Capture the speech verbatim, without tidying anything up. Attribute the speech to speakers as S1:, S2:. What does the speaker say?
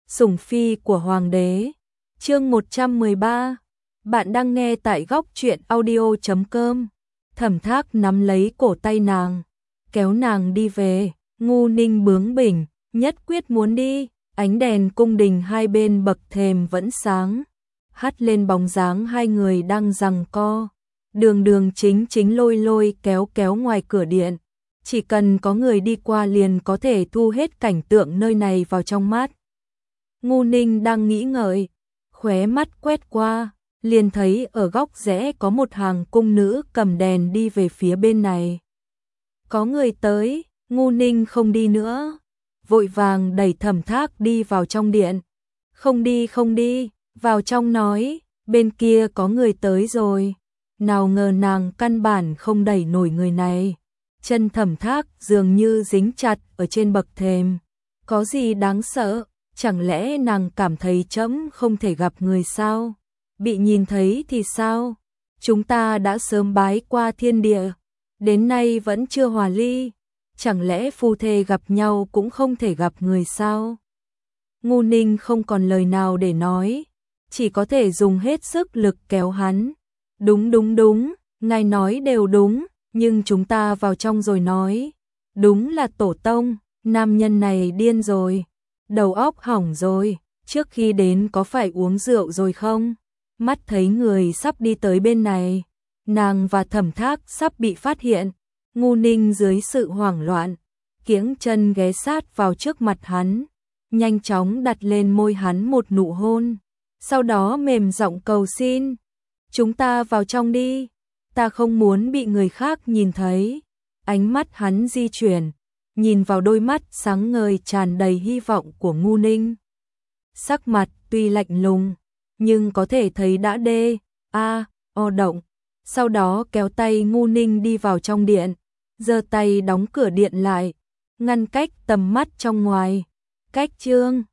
S1: Sủng phi của hoàng đế. Chương một trăm mười ba. Bạn đang nghe tại góc truyện audio chấm com. Thẩm Thác nắm lấy cổ tay nàng, kéo nàng đi về. Ngu Ninh bướng bỉnh, nhất quyết muốn đi. Ánh đèn cung đình hai bên bậc thềm vẫn sáng, hắt lên bóng dáng hai người đang giằng co. Đường đường chính chính lôi lôi kéo kéo ngoài cửa điện. Chỉ cần có người đi qua liền có thể thu hết cảnh tượng nơi này vào trong mắt. Ngu Ninh đang nghĩ ngợi, khóe mắt quét qua, liền thấy ở góc rẽ có một hàng cung nữ cầm đèn đi về phía bên này. Có người tới, Ngu Ninh không đi nữa, vội vàng đẩy Thẩm Thác đi vào trong điện. Không đi không đi, vào trong nói, bên kia có người tới rồi. Nào ngờ nàng căn bản không đẩy nổi người này. Chân Thẩm Thác dường như dính chặt ở trên bậc thềm. Có gì đáng sợ, chẳng lẽ nàng cảm thấy trẫm không thể gặp người sao? Bị nhìn thấy thì sao? Chúng ta đã sớm bái qua thiên địa, đến nay vẫn chưa hòa ly. Chẳng lẽ phu thê gặp nhau cũng không thể gặp người sao? Ngu Ninh không còn lời nào để nói, chỉ có thể dùng hết sức lực kéo hắn. Đúng đúng đúng, ngài nói đều đúng, nhưng chúng ta vào trong rồi nói. Đúng là tổ tông, nam nhân này điên rồi, đầu óc hỏng rồi, trước khi đến có phải uống rượu rồi không? Mắt thấy người sắp đi tới bên này, nàng và Thẩm Thác sắp bị phát hiện. Ngu Ninh dưới sự hoảng loạn, kiễng chân ghé sát vào trước mặt hắn, nhanh chóng đặt lên môi hắn một nụ hôn, sau đó mềm giọng cầu xin. Chúng ta vào trong đi, ta không muốn bị người khác nhìn thấy. Ánh mắt hắn di chuyển, nhìn vào đôi mắt sáng ngời tràn đầy hy vọng của Ngu Ninh. Sắc mặt tuy lạnh lùng, nhưng có thể thấy đã đê, a, o động. Sau đó kéo tay Ngu Ninh đi vào trong điện, giơ tay đóng cửa điện lại, ngăn cách tầm mắt trong ngoài. Cách chương